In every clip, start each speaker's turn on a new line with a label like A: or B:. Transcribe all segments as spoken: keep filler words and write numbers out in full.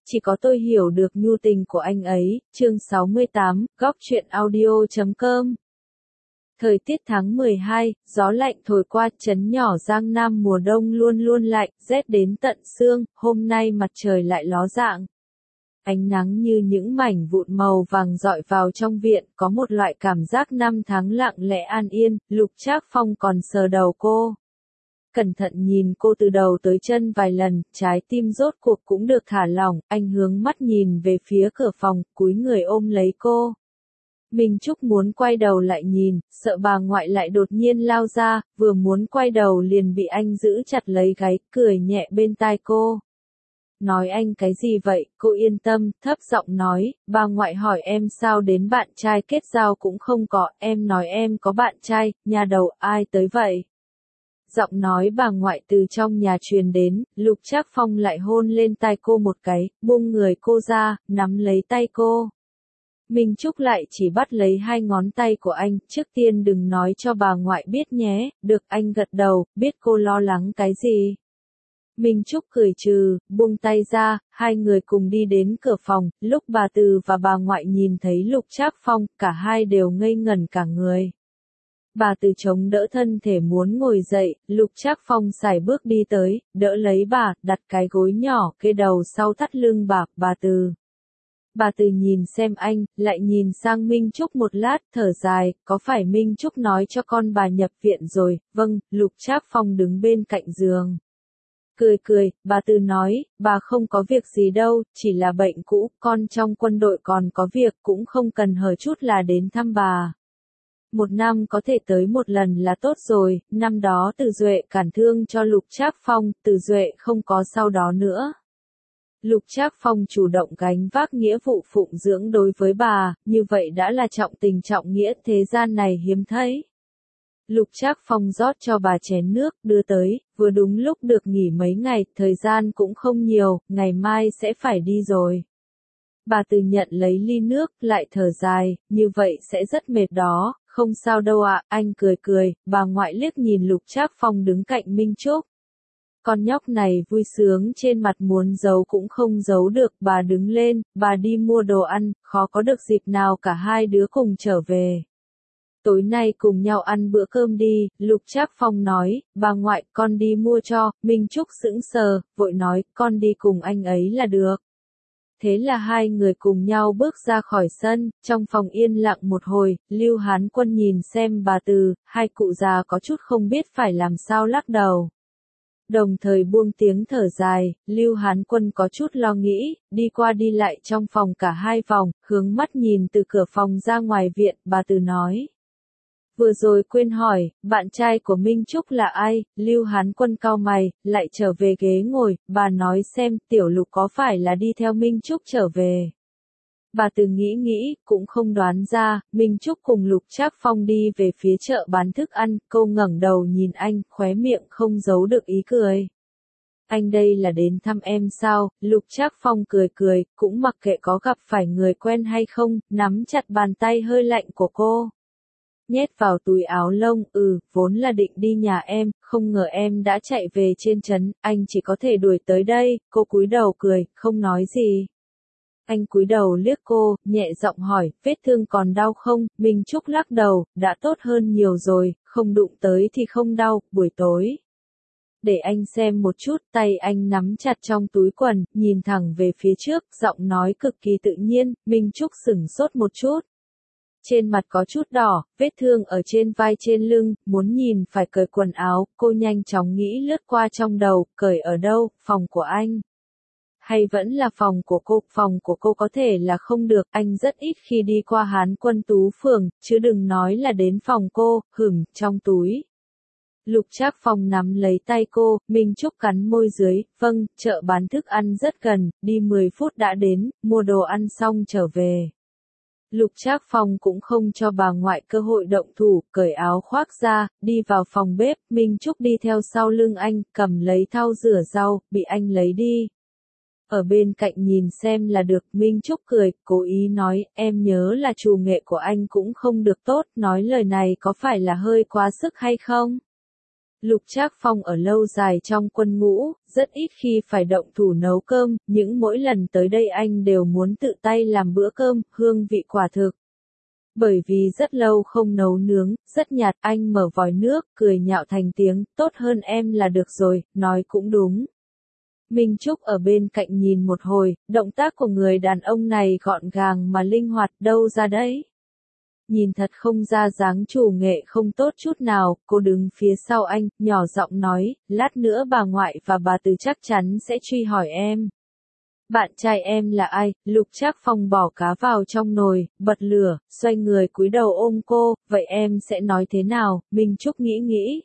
A: chỉ có tôi hiểu được nhu tình của anh ấy, chương sáu mươi tám, góc truyện audio chấm com. Thời tiết tháng mười hai, gió lạnh thổi qua, trấn nhỏ Giang Nam mùa đông luôn luôn lạnh, rét đến tận xương, hôm nay mặt trời lại ló dạng. Ánh nắng như những mảnh vụn màu vàng rọi vào trong viện, có một loại cảm giác năm tháng lặng lẽ an yên. Lục Trác Phong còn sờ đầu cô. Cẩn thận nhìn cô từ đầu tới chân vài lần, trái tim rốt cuộc cũng được thả lỏng, anh hướng mắt nhìn về phía cửa phòng, cúi người ôm lấy cô. Minh Trúc muốn quay đầu lại nhìn, sợ bà ngoại lại đột nhiên lao ra, vừa muốn quay đầu liền bị anh giữ chặt lấy gáy, cười nhẹ bên tai cô. Nói anh cái gì vậy, cô yên tâm, thấp giọng nói, bà ngoại hỏi em sao đến bạn trai kết giao cũng không có, em nói em có bạn trai, nhà đầu ai tới vậy? Giọng nói bà ngoại từ trong nhà truyền đến, Lục Trác Phong lại hôn lên tai cô một cái, buông người cô ra, nắm lấy tay cô. Minh Trúc lại chỉ bắt lấy hai ngón tay của anh, trước tiên đừng nói cho bà ngoại biết nhé, được anh gật đầu, biết cô lo lắng cái gì. Minh Trúc cười trừ, buông tay ra, hai người cùng đi đến cửa phòng, lúc bà Từ và bà ngoại nhìn thấy Lục Trác Phong, cả hai đều ngây ngẩn cả người. Bà Từ chống đỡ thân thể muốn ngồi dậy, Lục Trác Phong sải bước đi tới, đỡ lấy bà, đặt cái gối nhỏ kê đầu sau thắt lưng bà, bà Từ. Bà Từ nhìn xem anh, lại nhìn sang Minh Trúc một lát, thở dài, có phải Minh Trúc nói cho con bà nhập viện rồi, vâng, Lục Trác Phong đứng bên cạnh giường. Cười cười, bà Từ nói, bà không có việc gì đâu, chỉ là bệnh cũ, con trong quân đội còn có việc cũng không cần hở chút là đến thăm bà. Một năm có thể tới một lần là tốt rồi, năm đó Từ Duệ cản thương cho Lục Trác Phong, Từ Duệ không có sau đó nữa. Lục Trác Phong chủ động gánh vác nghĩa vụ phụng dưỡng đối với bà, như vậy đã là trọng tình trọng nghĩa thế gian này hiếm thấy. Lục Trác Phong rót cho bà chén nước, đưa tới, vừa đúng lúc được nghỉ mấy ngày, thời gian cũng không nhiều, ngày mai sẽ phải đi rồi. Bà Từ nhận lấy ly nước, lại thở dài, như vậy sẽ rất mệt đó, không sao đâu ạ, anh cười cười, bà ngoại liếc nhìn Lục Trác Phong đứng cạnh Minh Trúc. Con nhóc này vui sướng trên mặt muốn giấu cũng không giấu được, bà đứng lên, bà đi mua đồ ăn, khó có được dịp nào cả hai đứa cùng trở về. Tối nay cùng nhau ăn bữa cơm đi, Lục Trác Phong nói, bà ngoại, con đi mua cho, Minh Trúc sững sờ, vội nói, con đi cùng anh ấy là được. Thế là hai người cùng nhau bước ra khỏi sân, trong phòng yên lặng một hồi, Lưu Hán Quân nhìn xem bà Từ, hai cụ già có chút không biết phải làm sao lắc đầu. Đồng thời buông tiếng thở dài, Lưu Hán Quân có chút lo nghĩ, đi qua đi lại trong phòng cả hai phòng, hướng mắt nhìn từ cửa phòng ra ngoài viện, bà Từ nói. Vừa rồi quên hỏi, bạn trai của Minh Trúc là ai, Lưu Hán Quân cau mày, lại trở về ghế ngồi, bà nói xem, Tiểu Lục có phải là đi theo Minh Trúc trở về. Bà Từ nghĩ nghĩ, cũng không đoán ra, Minh Trúc cùng Lục Trác Phong đi về phía chợ bán thức ăn, cô ngẩng đầu nhìn anh, khóe miệng không giấu được ý cười. Anh đây là đến thăm em sao, Lục Trác Phong cười cười, cũng mặc kệ có gặp phải người quen hay không, nắm chặt bàn tay hơi lạnh của cô. Nhét vào túi áo lông, ừ, vốn là định đi nhà em, không ngờ em đã chạy về trên trấn, anh chỉ có thể đuổi tới đây, cô cúi đầu cười, không nói gì. Anh cúi đầu liếc cô, nhẹ giọng hỏi, vết thương còn đau không, Minh Trúc lắc đầu, đã tốt hơn nhiều rồi, không đụng tới thì không đau, buổi tối. Để anh xem một chút, tay anh nắm chặt trong túi quần, nhìn thẳng về phía trước, giọng nói cực kỳ tự nhiên, Minh Trúc sửng sốt một chút. Trên mặt có chút đỏ, vết thương ở trên vai trên lưng, muốn nhìn phải cởi quần áo, cô nhanh chóng nghĩ lướt qua trong đầu, cởi ở đâu, phòng của anh. Hay vẫn là phòng của cô, phòng của cô có thể là không được, anh rất ít khi đi qua Hán Quân Tú Phường, chứ đừng nói là đến phòng cô, hửng, trong túi. Lục Trác Phong nắm lấy tay cô, Minh Trúc cắn môi dưới, vâng, chợ bán thức ăn rất gần, đi mười phút đã đến, mua đồ ăn xong trở về. Lục Trác Phong cũng không cho bà ngoại cơ hội động thủ, cởi áo khoác ra, đi vào phòng bếp, Minh Trúc đi theo sau lưng anh, cầm lấy thau rửa rau, bị anh lấy đi. Ở bên cạnh nhìn xem là được, Minh Trúc cười, cố ý nói, em nhớ là trù nghệ của anh cũng không được tốt, nói lời này có phải là hơi quá sức hay không? Lục Trác Phong ở lâu dài trong quân ngũ, rất ít khi phải động thủ nấu cơm, những mỗi lần tới đây anh đều muốn tự tay làm bữa cơm, hương vị quả thực. Bởi vì rất lâu không nấu nướng, rất nhạt, anh mở vòi nước, cười nhạo thành tiếng, tốt hơn em là được rồi, nói cũng đúng. Minh Trúc ở bên cạnh nhìn một hồi, động tác của người đàn ông này gọn gàng mà linh hoạt, đâu ra đấy? Nhìn thật không ra dáng chủ nghệ không tốt chút nào, cô đứng phía sau anh, nhỏ giọng nói, lát nữa bà ngoại và bà Từ chắc chắn sẽ truy hỏi em. Bạn trai em là ai? Lục Trác Phong bỏ cá vào trong nồi, bật lửa, xoay người cúi đầu ôm cô, vậy em sẽ nói thế nào? Minh Trúc nghĩ nghĩ.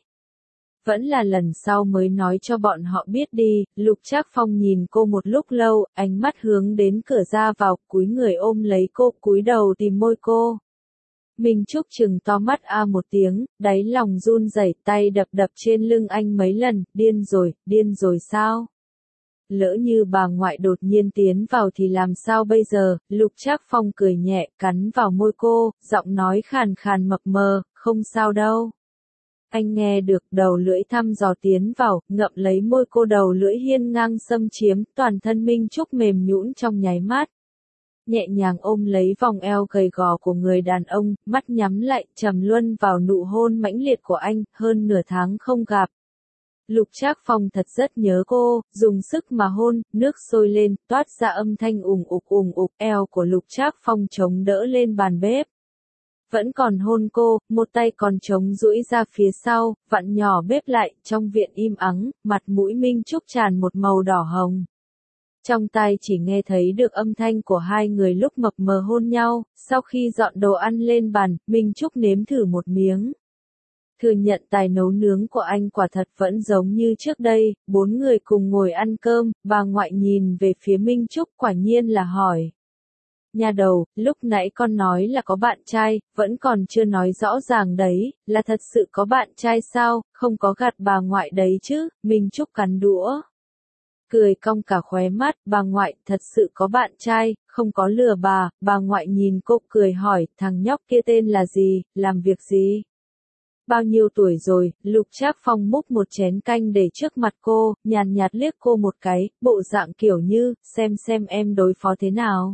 A: Vẫn là lần sau mới nói cho bọn họ biết đi, Lục Trác Phong nhìn cô một lúc lâu, ánh mắt hướng đến cửa ra vào, cúi người ôm lấy cô, cúi đầu tìm môi cô. Minh Trúc trừng to mắt a một tiếng, đáy lòng run rẩy, tay đập đập trên lưng anh mấy lần, điên rồi, điên rồi sao? Lỡ như bà ngoại đột nhiên tiến vào thì làm sao bây giờ? Lục Trác Phong cười nhẹ, cắn vào môi cô, giọng nói khàn khàn mập mờ, không sao đâu. Anh nghe được, đầu lưỡi thăm dò tiến vào, ngậm lấy môi cô, đầu lưỡi hiên ngang xâm chiếm, toàn thân Minh Trúc mềm nhũn trong nháy mắt. Nhẹ nhàng ôm lấy vòng eo gầy gò của người đàn ông, mắt nhắm lại, trầm luân vào nụ hôn mãnh liệt của anh, hơn nửa tháng không gặp. Lục Trác Phong thật rất nhớ cô, dùng sức mà hôn, nước sôi lên, toát ra âm thanh ùng ục ùng ục, eo của Lục Trác Phong chống đỡ lên bàn bếp. Vẫn còn hôn cô, một tay còn chống duỗi ra phía sau, vặn nhỏ bếp lại, trong viện im ắng, mặt mũi Minh Trúc tràn một màu đỏ hồng. Trong tai chỉ nghe thấy được âm thanh của hai người lúc mập mờ hôn nhau, sau khi dọn đồ ăn lên bàn, Minh Trúc nếm thử một miếng. Thừa nhận tài nấu nướng của anh quả thật vẫn giống như trước đây, bốn người cùng ngồi ăn cơm, bà ngoại nhìn về phía Minh Trúc quả nhiên là hỏi. Nhà đầu, lúc nãy con nói là có bạn trai, vẫn còn chưa nói rõ ràng đấy, là thật sự có bạn trai sao, không có gạt bà ngoại đấy chứ, Minh Trúc cắn đũa. Cười cong cả khóe mắt, bà ngoại thật sự có bạn trai, không có lừa bà, bà ngoại nhìn cô cười hỏi, thằng nhóc kia tên là gì, làm việc gì? Bao nhiêu tuổi rồi? Lục Trác Phong múc một chén canh để trước mặt cô, nhàn nhạt liếc cô một cái, bộ dạng kiểu như, xem xem em đối phó thế nào.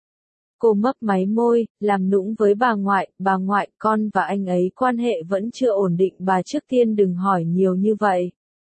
A: Cô mấp máy môi, làm nũng với bà ngoại, bà ngoại, con và anh ấy quan hệ vẫn chưa ổn định, bà trước tiên đừng hỏi nhiều như vậy.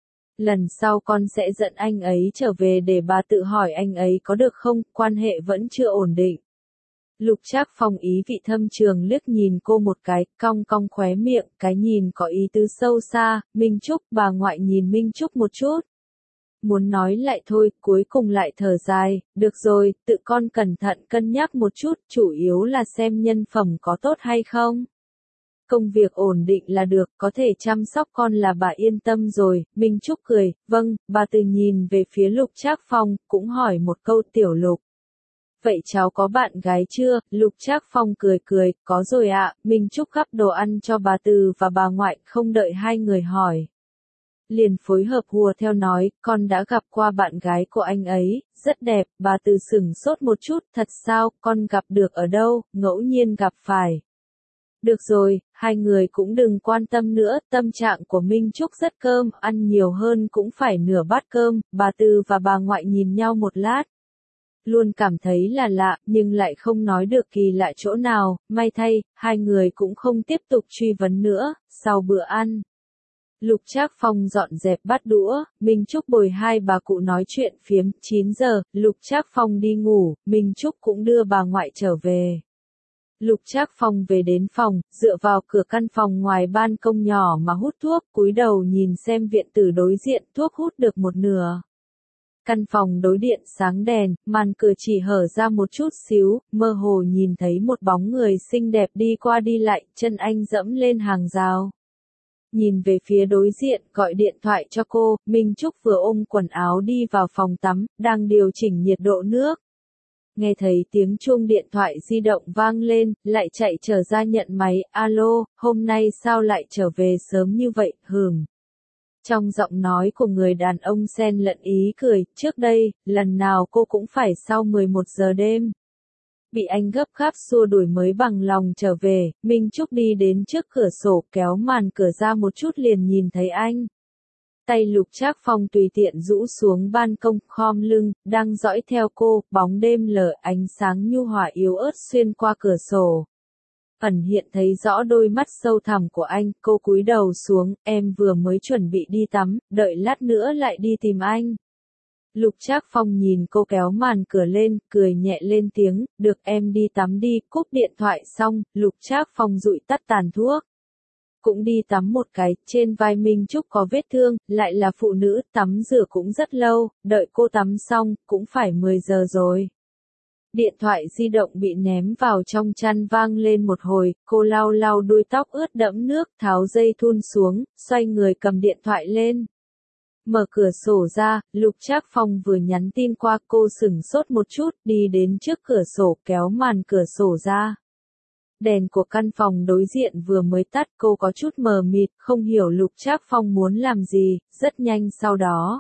A: Lần sau con sẽ dẫn anh ấy trở về để bà tự hỏi anh ấy có được không, quan hệ vẫn chưa ổn định. Lục Trác Phong ý vị thâm trường liếc nhìn cô một cái, cong cong khóe miệng, cái nhìn có ý tứ sâu xa, Minh Trúc, bà ngoại nhìn Minh Trúc một chút. Muốn nói lại thôi, cuối cùng lại thở dài, được rồi, tự con cẩn thận cân nhắc một chút, chủ yếu là xem nhân phẩm có tốt hay không. Công việc ổn định là được, có thể chăm sóc con là bà yên tâm rồi, Minh Trúc cười, vâng, bà từ nhìn về phía Lục Trác Phong, cũng hỏi một câu Tiểu Lục. Vậy cháu có bạn gái chưa? Lục Trác Phong cười cười, có rồi ạ, Minh Trúc gắp đồ ăn cho bà Từ và bà ngoại, không đợi hai người hỏi. Liền phối hợp hùa theo nói, con đã gặp qua bạn gái của anh ấy, rất đẹp, bà Từ sửng sốt một chút, thật sao, con gặp được ở đâu, ngẫu nhiên gặp phải. Được rồi, hai người cũng đừng quan tâm nữa, tâm trạng của Minh Trúc rất cơm, ăn nhiều hơn cũng phải nửa bát cơm, bà Từ và bà ngoại nhìn nhau một lát. Luôn cảm thấy là lạ, nhưng lại không nói được kỳ lạ chỗ nào, may thay, hai người cũng không tiếp tục truy vấn nữa, sau bữa ăn. Lục Trác Phong dọn dẹp bát đũa, Minh Trúc bồi hai bà cụ nói chuyện phiếm, chín giờ, Lục Trác Phong đi ngủ, Minh Trúc cũng đưa bà ngoại trở về. Lục Trác Phong về đến phòng, dựa vào cửa căn phòng ngoài ban công nhỏ mà hút thuốc, cúi đầu nhìn xem viện tử đối diện, thuốc hút được một nửa. Căn phòng đối điện sáng đèn, màn cửa chỉ hở ra một chút xíu, mơ hồ nhìn thấy một bóng người xinh đẹp đi qua đi lại, chân anh dẫm lên hàng rào. Nhìn về phía đối diện, gọi điện thoại cho cô, Minh Trúc vừa ôm quần áo đi vào phòng tắm, đang điều chỉnh nhiệt độ nước. Nghe thấy tiếng chuông điện thoại di động vang lên, lại chạy trở ra nhận máy, alo, hôm nay sao lại trở về sớm như vậy, hừm. Trong giọng nói của người đàn ông xen lẫn ý cười, trước đây, lần nào cô cũng phải sau mười một giờ đêm. Bị anh gấp gáp xua đuổi mới bằng lòng trở về, Minh Trúc đi đến trước cửa sổ kéo màn cửa ra một chút liền nhìn thấy anh. Tay Lục Trác Phong tùy tiện rũ xuống ban công, khom lưng, đang dõi theo cô, bóng đêm lờ ánh sáng nhu hòa yếu ớt xuyên qua cửa sổ. Ẩn hiện thấy rõ đôi mắt sâu thẳm của anh, cô cúi đầu xuống, em vừa mới chuẩn bị đi tắm, đợi lát nữa lại đi tìm anh. Lục Trác Phong nhìn cô kéo màn cửa lên, cười nhẹ lên tiếng, được em đi tắm đi, cúp điện thoại xong, Lục Trác Phong dụi tắt tàn thuốc. Cũng đi tắm một cái, trên vai Minh Trúc có vết thương, lại là phụ nữ, tắm rửa cũng rất lâu, đợi cô tắm xong, cũng phải mười giờ rồi. Điện thoại di động bị ném vào trong chăn vang lên một hồi, cô lau lau đuôi tóc ướt đẫm nước, tháo dây thun xuống, xoay người cầm điện thoại lên. Mở cửa sổ ra, Lục Trác Phong vừa nhắn tin qua, cô sửng sốt một chút, đi đến trước cửa sổ kéo màn cửa sổ ra. Đèn của căn phòng đối diện vừa mới tắt, cô có chút mờ mịt, không hiểu Lục Trác Phong muốn làm gì, rất nhanh sau đó.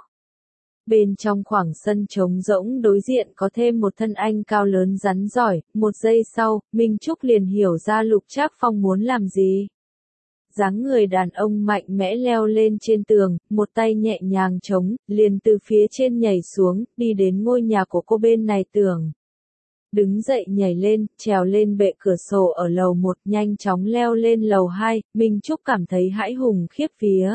A: Bên trong khoảng sân trống rỗng đối diện có thêm một thân anh cao lớn rắn giỏi, một giây sau, Minh Trúc liền hiểu ra Lục Trác Phong muốn làm gì. Dáng người đàn ông mạnh mẽ leo lên trên tường, một tay nhẹ nhàng chống, liền từ phía trên nhảy xuống, đi đến ngôi nhà của cô bên này tường. Đứng dậy nhảy lên, trèo lên bệ cửa sổ ở lầu một, nhanh chóng leo lên lầu hai, Minh Trúc cảm thấy hãi hùng khiếp vía.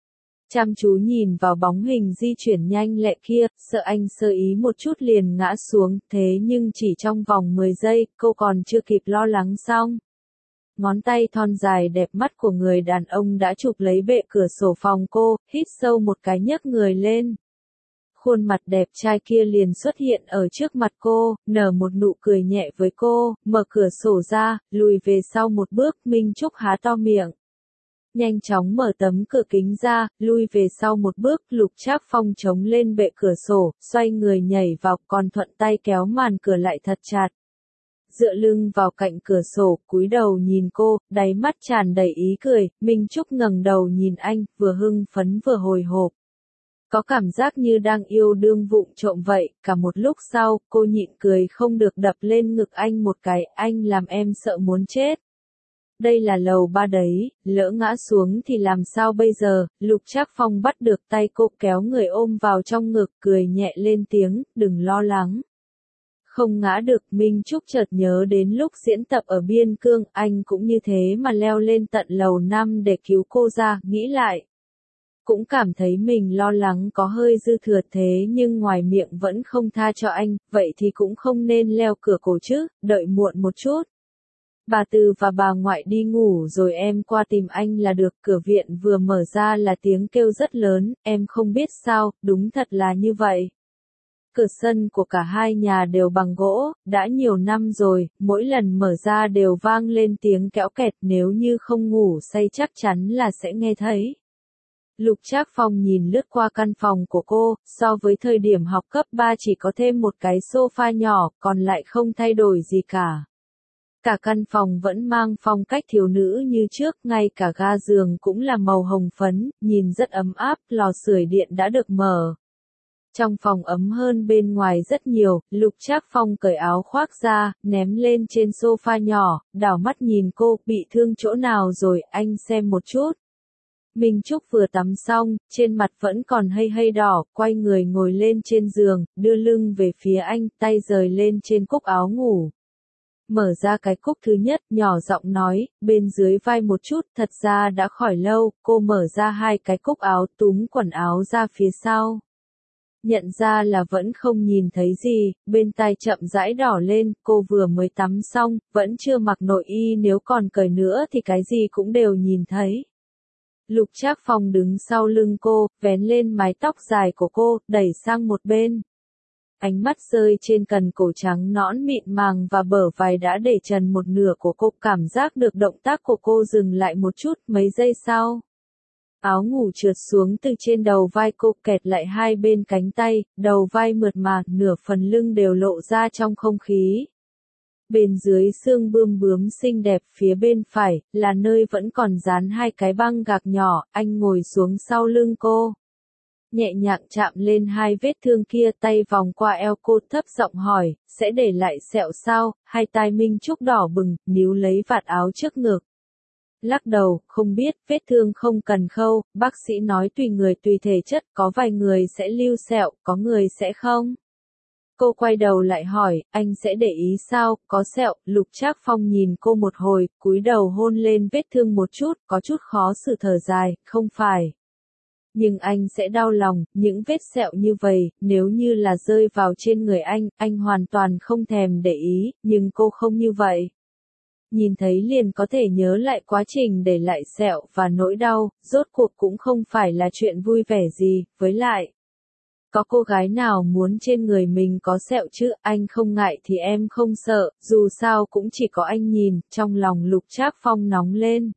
A: Chăm chú nhìn vào bóng hình di chuyển nhanh lẹ kia, sợ anh sơ ý một chút liền ngã xuống, thế nhưng chỉ trong vòng mười giây, cô còn chưa kịp lo lắng xong. Ngón tay thon dài đẹp mắt của người đàn ông đã chụp lấy bệ cửa sổ phòng cô, hít sâu một cái nhấc người lên. Khuôn mặt đẹp trai kia liền xuất hiện ở trước mặt cô, nở một nụ cười nhẹ với cô, mở cửa sổ ra, lùi về sau một bước, Minh Trúc há to miệng. Nhanh chóng mở tấm cửa kính ra, lui về sau một bước, Lục Trác Phong chống lên bệ cửa sổ, xoay người nhảy vào, còn thuận tay kéo màn cửa lại thật chặt. Dựa lưng vào cạnh cửa sổ, cúi đầu nhìn cô, đáy mắt tràn đầy ý cười, Minh Trúc ngẩng đầu nhìn anh, vừa hưng phấn vừa hồi hộp. Có cảm giác như đang yêu đương vụng trộm vậy, cả một lúc sau, cô nhịn cười không được đập lên ngực anh một cái, anh làm em sợ muốn chết. Đây là lầu ba đấy, lỡ ngã xuống thì làm sao bây giờ, Lục Trác Phong bắt được tay cô kéo người ôm vào trong ngực, cười nhẹ lên tiếng, đừng lo lắng. Không ngã được, Minh Trúc chợt nhớ đến lúc diễn tập ở Biên Cương, anh cũng như thế mà leo lên tận lầu năm để cứu cô ra, nghĩ lại. Cũng cảm thấy mình lo lắng có hơi dư thừa thế nhưng ngoài miệng vẫn không tha cho anh, vậy thì cũng không nên leo cửa cổ chứ, đợi muộn một chút. Bà Từ và bà ngoại đi ngủ rồi em qua tìm anh là được, cửa viện vừa mở ra là tiếng kêu rất lớn, em không biết sao, đúng thật là như vậy. Cửa sân của cả hai nhà đều bằng gỗ, đã nhiều năm rồi, mỗi lần mở ra đều vang lên tiếng kéo kẹt, nếu như không ngủ say chắc chắn là sẽ nghe thấy. Lục Trác Phong nhìn lướt qua căn phòng của cô, so với thời điểm học cấp ba chỉ có thêm một cái sofa nhỏ, còn lại không thay đổi gì cả. Cả căn phòng vẫn mang phong cách thiếu nữ như trước, ngay cả ga giường cũng là màu hồng phấn, nhìn rất ấm áp, lò sưởi điện đã được mở. Trong phòng ấm hơn bên ngoài rất nhiều, Lục Trác Phong cởi áo khoác ra, ném lên trên sofa nhỏ, đảo mắt nhìn cô, bị thương chỗ nào rồi, anh xem một chút. Minh Trúc vừa tắm xong, trên mặt vẫn còn hơi hơi đỏ, quay người ngồi lên trên giường, đưa lưng về phía anh, tay rời lên trên cúc áo ngủ. Mở ra cái cúc thứ nhất, nhỏ giọng nói, bên dưới vai một chút, thật ra đã khỏi lâu, cô mở ra hai cái cúc áo, túm quần áo ra phía sau. Nhận ra là vẫn không nhìn thấy gì, bên tai chậm rãi đỏ lên, cô vừa mới tắm xong, vẫn chưa mặc nội y, nếu còn cởi nữa thì cái gì cũng đều nhìn thấy. Lục Trác Phong đứng sau lưng cô, vén lên mái tóc dài của cô, đẩy sang một bên. Ánh mắt rơi trên cần cổ trắng nõn mịn màng và bờ vai đã để trần một nửa của cô, cảm giác được động tác của cô dừng lại một chút, mấy giây sau. Áo ngủ trượt xuống từ trên đầu vai cô, kẹt lại hai bên cánh tay, đầu vai mượt mà, nửa phần lưng đều lộ ra trong không khí. Bên dưới xương bươm bướm xinh đẹp phía bên phải, là nơi vẫn còn dán hai cái băng gạc nhỏ, anh ngồi xuống sau lưng cô. Nhẹ nhàng chạm lên hai vết thương kia, tay vòng qua eo cô, thấp giọng hỏi, sẽ để lại sẹo sao, hai tai Minh Trúc đỏ bừng, níu lấy vạt áo trước ngực. Lắc đầu, không biết, vết thương không cần khâu, bác sĩ nói tùy người tùy thể chất, có vài người sẽ lưu sẹo, có người sẽ không. Cô quay đầu lại hỏi, anh sẽ để ý sao, có sẹo, Lục Trác Phong nhìn cô một hồi, cúi đầu hôn lên vết thương một chút, có chút khó xử thở dài, không phải. Nhưng anh sẽ đau lòng, những vết sẹo như vậy, nếu như là rơi vào trên người anh, anh hoàn toàn không thèm để ý, nhưng cô không như vậy. Nhìn thấy liền có thể nhớ lại quá trình để lại sẹo và nỗi đau, rốt cuộc cũng không phải là chuyện vui vẻ gì, với lại. Có cô gái nào muốn trên người mình có sẹo chứ, anh không ngại thì em không sợ, dù sao cũng chỉ có anh nhìn, trong lòng Lục Trác Phong nóng lên.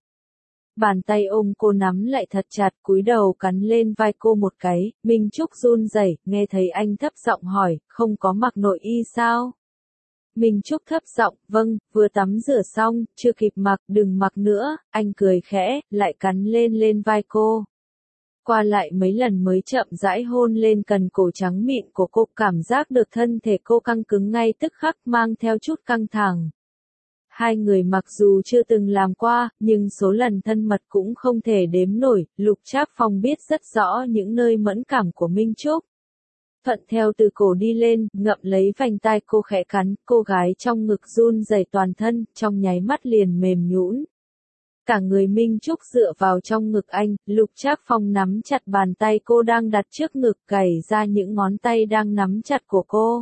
A: Bàn tay ôm cô nắm lại thật chặt, cúi đầu cắn lên vai cô một cái, Minh Trúc run rẩy, nghe thấy anh thấp giọng hỏi, không có mặc nội y sao? Minh Trúc thấp giọng, vâng, vừa tắm rửa xong, chưa kịp mặc, đừng mặc nữa, anh cười khẽ, lại cắn lên lên vai cô. Qua lại mấy lần mới chậm rãi hôn lên cần cổ trắng mịn của cô, cảm giác được thân thể cô căng cứng ngay tức khắc mang theo chút căng thẳng. Hai người mặc dù chưa từng làm qua, nhưng số lần thân mật cũng không thể đếm nổi, Lục Trác Phong biết rất rõ những nơi mẫn cảm của Minh Trúc. Thuận theo từ cổ đi lên, ngậm lấy vành tai cô khẽ cắn, cô gái trong ngực run rẩy toàn thân, trong nháy mắt liền mềm nhũn. Cả người Minh Trúc dựa vào trong ngực anh, Lục Trác Phong nắm chặt bàn tay cô đang đặt trước ngực, gảy ra những ngón tay đang nắm chặt của cô.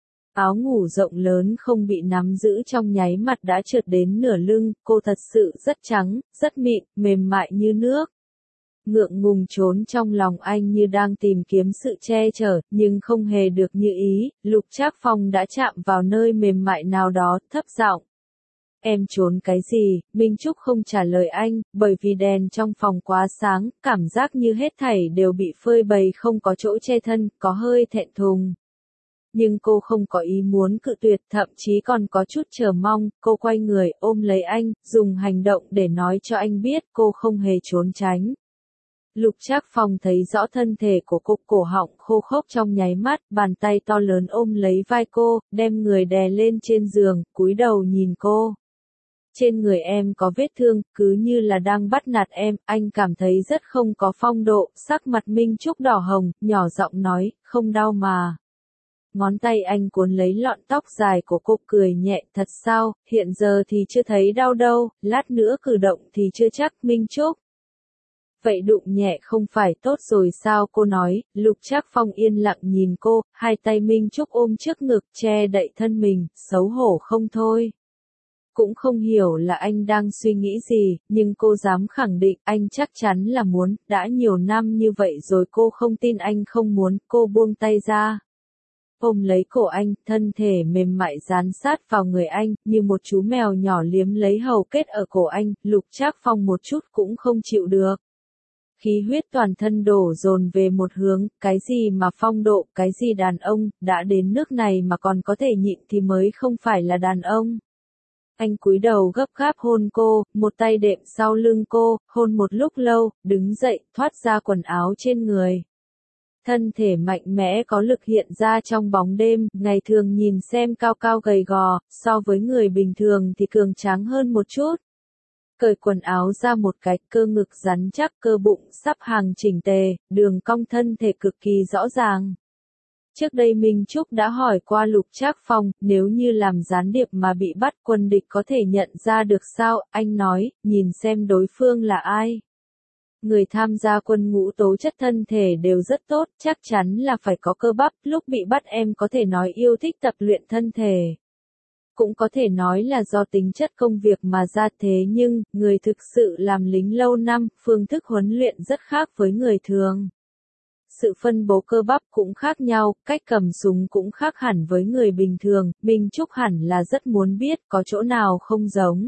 A: Áo ngủ rộng lớn không bị nắm giữ trong nháy mắt đã trượt đến nửa lưng, cô thật sự rất trắng, rất mịn, mềm mại như nước. Ngượng ngùng trốn trong lòng anh như đang tìm kiếm sự che chở, nhưng không hề được như ý, Lục Trác Phong đã chạm vào nơi mềm mại nào đó, thấp giọng. Em trốn cái gì, Minh Trúc không trả lời anh, bởi vì đèn trong phòng quá sáng, cảm giác như hết thảy đều bị phơi bày không có chỗ che thân, có hơi thẹn thùng. Nhưng cô không có ý muốn cự tuyệt, thậm chí còn có chút chờ mong, cô quay người ôm lấy anh, dùng hành động để nói cho anh biết cô không hề trốn tránh. Lục Trác Phong thấy rõ thân thể của cô, cổ họng khô khốc trong nháy mắt, bàn tay to lớn ôm lấy vai cô, đem người đè lên trên giường, cúi đầu nhìn cô. Trên người em có vết thương, cứ như là đang bắt nạt em, anh cảm thấy rất không có phong độ, sắc mặt Minh Trúc đỏ hồng, nhỏ giọng nói, không đau mà. Ngón tay anh cuốn lấy lọn tóc dài của cô, cười nhẹ, thật sao, hiện giờ thì chưa thấy đau đâu, lát nữa cử động thì chưa chắc, Minh Trúc. Vậy đụng nhẹ không phải tốt rồi sao, cô nói. Lục Trác Phong yên lặng nhìn cô, hai tay Minh Trúc ôm trước ngực, che đậy thân mình, xấu hổ không thôi. Cũng không hiểu là anh đang suy nghĩ gì, nhưng cô dám khẳng định anh chắc chắn là muốn, đã nhiều năm như vậy rồi cô không tin anh không muốn, cô buông tay ra. Ôm lấy cổ anh, thân thể mềm mại dán sát vào người anh, như một chú mèo nhỏ liếm lấy hầu kết ở cổ anh, Lục Trác Phong một chút cũng không chịu được. Khí huyết toàn thân đổ dồn về một hướng, cái gì mà phong độ, cái gì đàn ông, đã đến nước này mà còn có thể nhịn thì mới không phải là đàn ông. Anh cúi đầu gấp gáp hôn cô, một tay đệm sau lưng cô, hôn một lúc lâu, đứng dậy, thoát ra quần áo trên người. Thân thể mạnh mẽ có lực hiện ra trong bóng đêm, ngày thường nhìn xem cao cao gầy gò, so với người bình thường thì cường tráng hơn một chút. Cởi quần áo ra một cái, cơ ngực rắn chắc, cơ bụng sắp hàng chỉnh tề, đường cong thân thể cực kỳ rõ ràng. Trước đây Minh Trúc đã hỏi qua Lục Trác Phong, nếu như làm gián điệp mà bị bắt, quân địch có thể nhận ra được sao, anh nói, nhìn xem đối phương là ai. Người tham gia quân ngũ tố chất thân thể đều rất tốt, chắc chắn là phải có cơ bắp, lúc bị bắt em có thể nói yêu thích tập luyện thân thể. Cũng có thể nói là do tính chất công việc mà ra, thế nhưng, người thực sự làm lính lâu năm, phương thức huấn luyện rất khác với người thường. Sự phân bố cơ bắp cũng khác nhau, cách cầm súng cũng khác hẳn với người bình thường, Minh Trúc hẳn là rất muốn biết có chỗ nào không giống.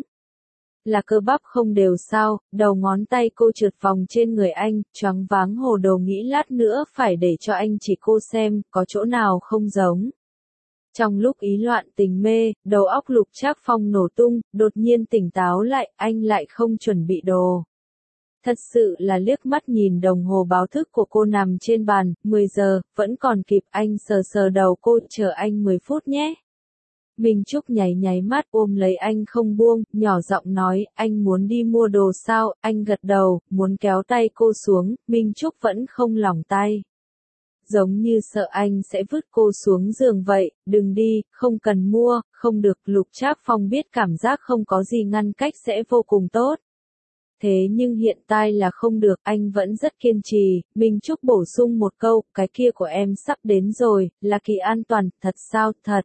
A: Là cơ bắp không đều sao, đầu ngón tay cô trượt vòng trên người anh, choáng váng hồ đồ nghĩ lát nữa phải để cho anh chỉ cô xem, có chỗ nào không giống. Trong lúc ý loạn tình mê, đầu óc Lục Trác Phong nổ tung, đột nhiên tỉnh táo lại, anh lại không chuẩn bị đồ. Thật sự là liếc mắt nhìn đồng hồ báo thức của cô nằm trên bàn, mười giờ, vẫn còn kịp, anh sờ sờ đầu cô, chờ anh mười phút nhé. Minh Trúc nháy nháy mắt ôm lấy anh không buông, nhỏ giọng nói, anh muốn đi mua đồ sao, anh gật đầu, muốn kéo tay cô xuống, Minh Trúc vẫn không lỏng tay. Giống như sợ anh sẽ vứt cô xuống giường vậy, đừng đi, không cần mua, không được. Lục Trác Phong biết cảm giác không có gì ngăn cách sẽ vô cùng tốt. Thế nhưng hiện tại là không được, anh vẫn rất kiên trì. Minh Trúc bổ sung một câu, cái kia của em sắp đến rồi, là kỳ an toàn, thật sao, thật.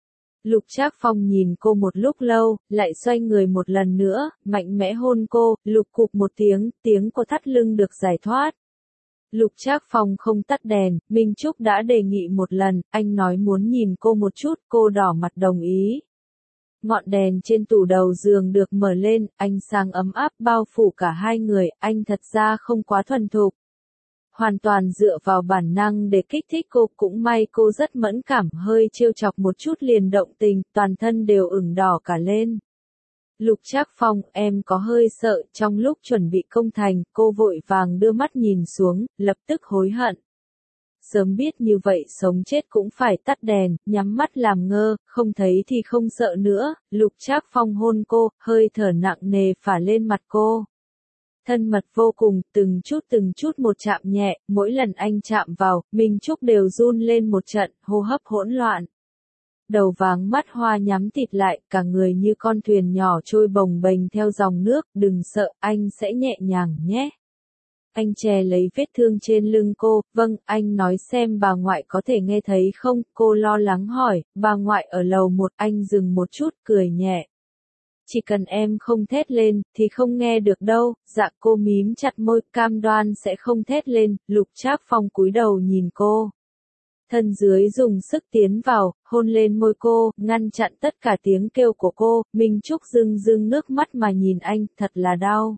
A: Lục Trác Phong nhìn cô một lúc lâu, lại xoay người một lần nữa, mạnh mẽ hôn cô, lục cục một tiếng, tiếng của thắt lưng được giải thoát. Lục Trác Phong không tắt đèn, Minh Trúc đã đề nghị một lần, anh nói muốn nhìn cô một chút, cô đỏ mặt đồng ý. Ngọn đèn trên tủ đầu giường được mở lên, ánh sáng ấm áp bao phủ cả hai người, anh thật ra không quá thuần thục. Hoàn toàn dựa vào bản năng để kích thích cô, cũng may cô rất mẫn cảm, hơi trêu chọc một chút liền động tình, toàn thân đều ửng đỏ cả lên. Lục Trác Phong, em có hơi sợ, trong lúc chuẩn bị công thành, cô vội vàng đưa mắt nhìn xuống, lập tức hối hận. Sớm biết như vậy sống chết cũng phải tắt đèn, nhắm mắt làm ngơ, không thấy thì không sợ nữa. Lục Trác Phong hôn cô, hơi thở nặng nề phả lên mặt cô. Thân mật vô cùng, từng chút từng chút một chạm nhẹ, mỗi lần anh chạm vào, Minh Trúc đều run lên một trận, hô hấp hỗn loạn. Đầu váng mắt hoa nhắm tịt lại, cả người như con thuyền nhỏ trôi bồng bềnh theo dòng nước, đừng sợ, anh sẽ nhẹ nhàng nhé. Anh chè lấy vết thương trên lưng cô, vâng, anh nói xem bà ngoại có thể nghe thấy không, cô lo lắng hỏi, bà ngoại ở lầu một, anh dừng một chút, cười nhẹ. Chỉ cần em không thét lên, thì không nghe được đâu, dạ cô mím chặt môi, cam đoan sẽ không thét lên. Lục Trác Phong cúi đầu nhìn cô. Thân dưới dùng sức tiến vào, hôn lên môi cô, ngăn chặn tất cả tiếng kêu của cô. Minh Trúc rưng rưng nước mắt mà nhìn anh, thật là đau.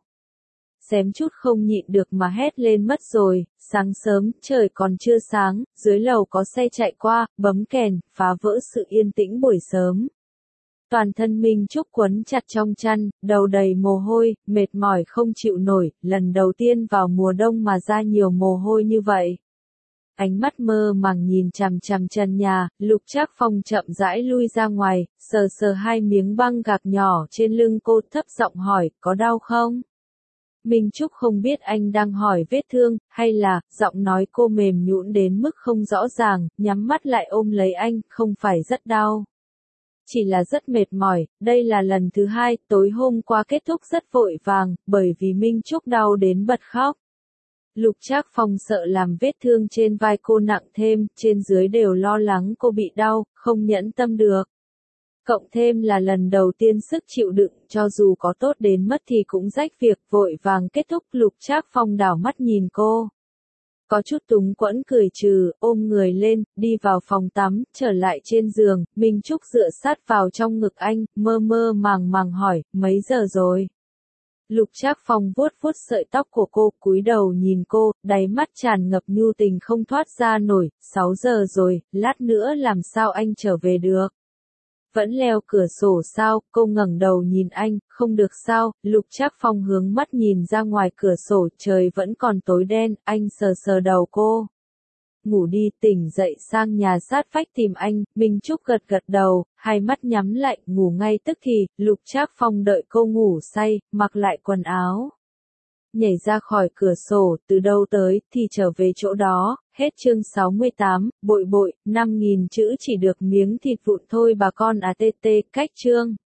A: Xém chút không nhịn được mà hét lên mất rồi. Sáng sớm, trời còn chưa sáng, dưới lầu có xe chạy qua, bấm kèn, phá vỡ sự yên tĩnh buổi sớm. Toàn thân Minh Trúc quấn chặt trong chăn, đầu đầy mồ hôi, mệt mỏi không chịu nổi, lần đầu tiên vào mùa đông mà ra nhiều mồ hôi như vậy. Ánh mắt mơ màng nhìn chằm chằm trần nhà, Lục Trác Phong chậm rãi lui ra ngoài, sờ sờ hai miếng băng gạc nhỏ trên lưng cô, thấp giọng hỏi, có đau không? Minh Trúc không biết anh đang hỏi vết thương, hay là, giọng nói cô mềm nhũn đến mức không rõ ràng, nhắm mắt lại ôm lấy anh, không phải rất đau. Chỉ là rất mệt mỏi, đây là lần thứ hai, tối hôm qua kết thúc rất vội vàng, bởi vì Minh Trúc đau đến bật khóc. Lục Trác Phong sợ làm vết thương trên vai cô nặng thêm, trên dưới đều lo lắng cô bị đau, không nhẫn tâm được. Cộng thêm là lần đầu tiên sức chịu đựng, cho dù có tốt đến mất thì cũng rách việc, vội vàng kết thúc. Lục Trác Phong đảo mắt nhìn cô. Có chút túng quẫn cười trừ, ôm người lên, đi vào phòng tắm, trở lại trên giường, Minh Trúc dựa sát vào trong ngực anh, mơ mơ màng màng hỏi, mấy giờ rồi? Lục Trác Phong vuốt vuốt sợi tóc của cô, cúi đầu nhìn cô, đáy mắt tràn ngập nhu tình không thoát ra nổi, sáu giờ rồi, lát nữa làm sao anh trở về được? Vẫn leo cửa sổ sao? Cô ngẩng đầu nhìn anh, không được sao? Lục Trác Phong hướng mắt nhìn ra ngoài cửa sổ, trời vẫn còn tối đen, anh sờ sờ đầu cô. Ngủ đi, tỉnh dậy sang nhà sát vách tìm anh. Minh Trúc gật gật đầu, hai mắt nhắm lại, ngủ ngay tức thì. Lục Trác Phong đợi cô ngủ say, mặc lại quần áo. Nhảy ra khỏi cửa sổ, từ đâu tới, thì trở về chỗ đó. Hết chương sáu mươi tám, bội bội, năm nghìn chữ chỉ được miếng thịt vụn thôi bà con à tê tê, cách chương.